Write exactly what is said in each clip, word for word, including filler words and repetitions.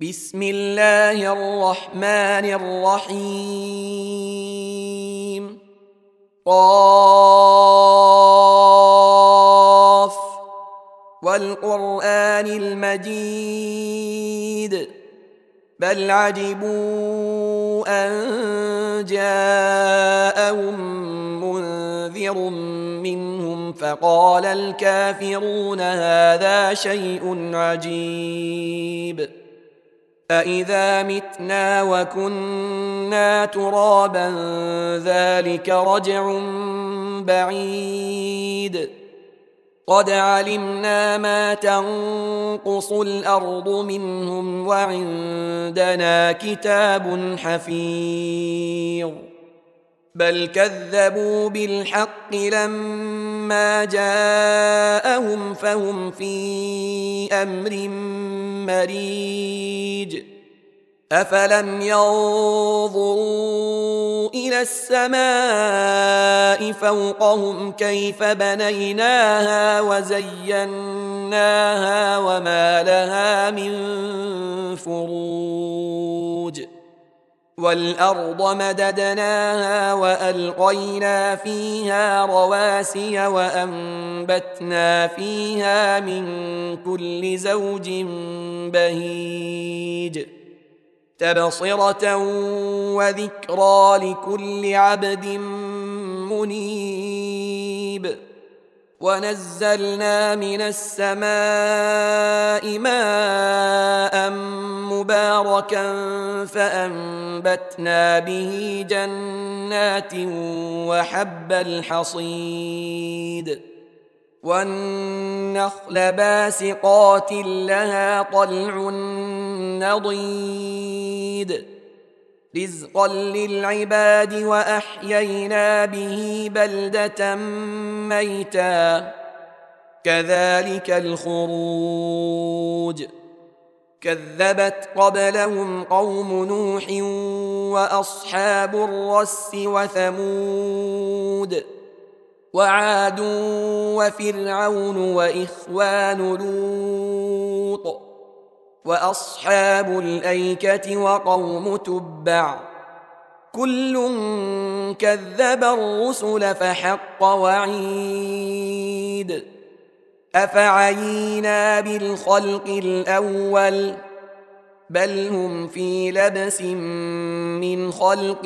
بسم الله الرحمن الرحيم. قاف والقرآن المجيد بل عجبوا أن جاءهم منذر منهم فقال الكافرون هذا شيء عجيب أإذا متنا وكنا ترابا ذلك رجع بعيد قد علمنا ما تنقص الأرض منهم وعندنا كتاب حفيظ بل كذبوا بالحق لما جاءهم فهم في أمر مريج أفلم ينظروا إلى السماء فوقهم كيف بنيناها وزيناها وما لها من فروج والأرض مددناها وألقينا فيها رواسي وأنبتنا فيها من كل زوج بهيج تبصرة وذكرى لكل عبد منيب ونزلنا من السماء ماء مباركا فأنبتنا به جنات وحب الحصيد والنخل باسقات لها طلع نضيد رزقا للعباد وأحيينا به بلدة ميتا كذلك الخروج كذبت قبلهم قوم نوح وأصحاب الرس وثمود وعاد وفرعون وإخوان لوط وأصحاب الأيكة وقوم تبع كل كذب الرسل فحق وعيد أفعينا بالخلق الأول بل هم في لبس من خلق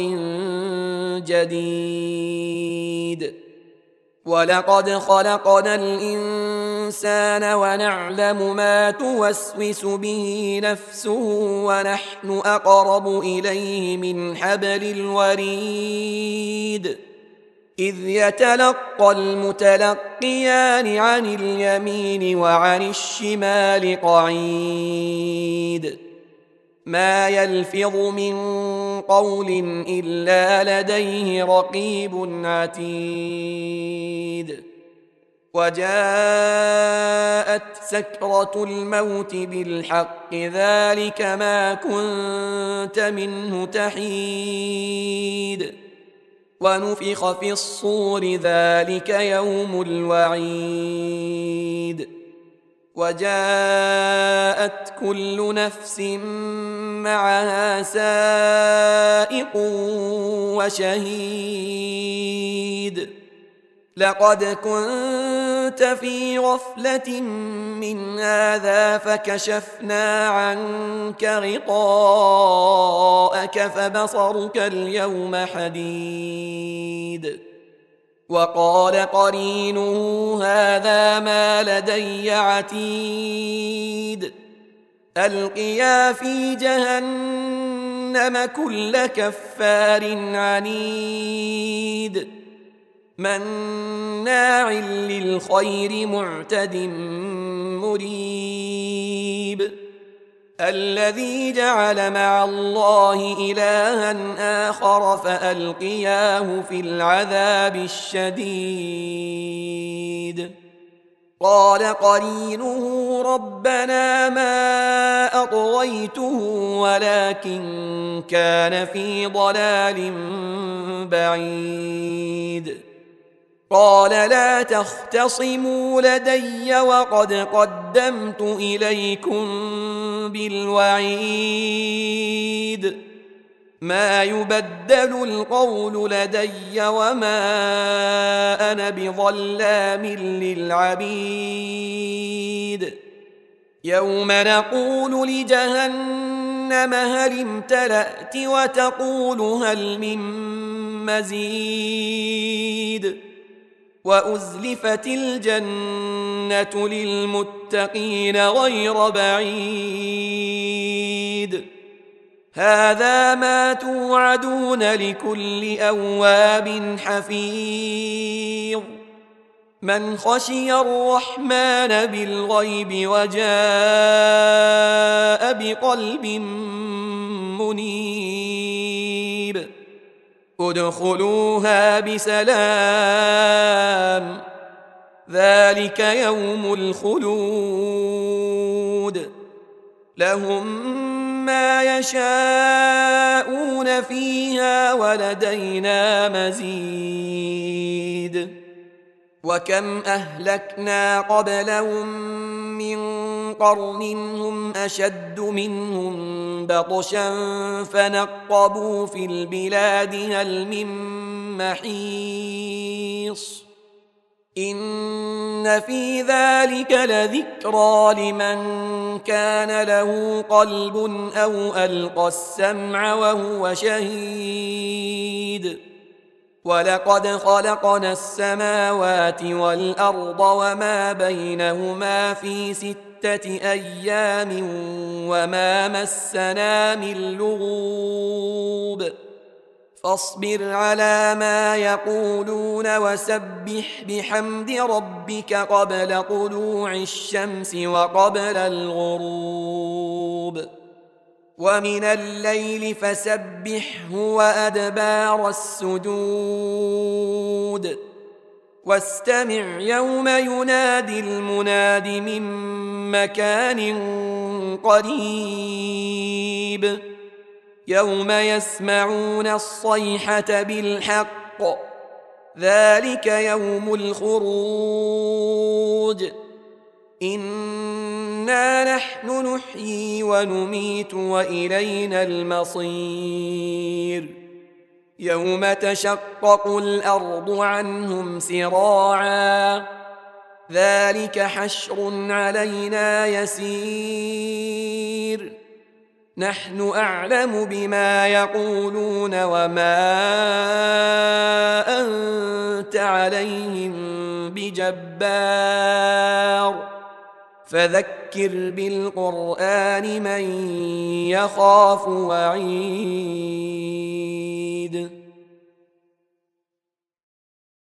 جديد ولقد خلقنا الإنسان ونعلم ما توسوس به نفسه ونحن أقرب إليه من حبل الوريد إذ يتلقى المتلقيان عن اليمين وعن الشمال قعيد ما يلفظ من قول إلا لديه رقيب عتيد وجاءت سكرة الموت بالحق ذلك ما كنت منه تحيد ونفخ في الصور ذلك يوم الوعيد وجاءت كل نفس معها سائق وشهيد لقد كنت في غفلة من هذا فكشفنا عنك غطاءك فبصرك اليوم حديد وقال قرينه هذا ما لدي عتيد ألقيا في جهنم كل كفار عنيد مناع للخير معتد مريب الذي جعل مع الله إلها آخر فألقياه في العذاب الشديد قال قرينه ربنا ما أطغيته ولكن كان في ضلال بعيد قال لا تختصموا لدي وقد قدمت إليكم بالوعيد ما يبدل القول لدي وما أنا بظلام للعبيد يوم نقول لجهنم هل امتلأت وتقول هل من مزيد وأزلفت الجنة للمتقين غير بعيد هذا ما توعدون لكل أواب حفيظ من خشي الرحمن بالغيب وجاء بقلب منيب ادخلوها بسلام ذلك يوم الخلود لهم ما يشاءون فيها ولدينا مزيد وكم أهلكنا قبلهم من قرن هم أشد منهم بطشا فنقبوا في البلاد هل من محيص إن في ذلك لذكرى لمن كان له قلب أو ألقى السمع وهو شهيد ولقد خلقنا السماوات والأرض وما بينهما في ستة أيام وما مسنا من لغوب فاصبر على ما يقولون وسبح بحمد ربك قبل طلوع الشمس وقبل الغروب ومن الليل فسبحه وأدبار السجود واستمع يوم ينادي المناد من مكان قريب يوم يسمعون الصيحة بالحق ذلك يوم الخروج إنا نحن نحيي ونميت وإلينا المصير يوم تشقق الأرض عنهم سراعا ذلك حشر علينا يسير نحن أعلم بما يقولون وما أنت عليهم بجبار فذكر بالقرآن من يخاف وعيد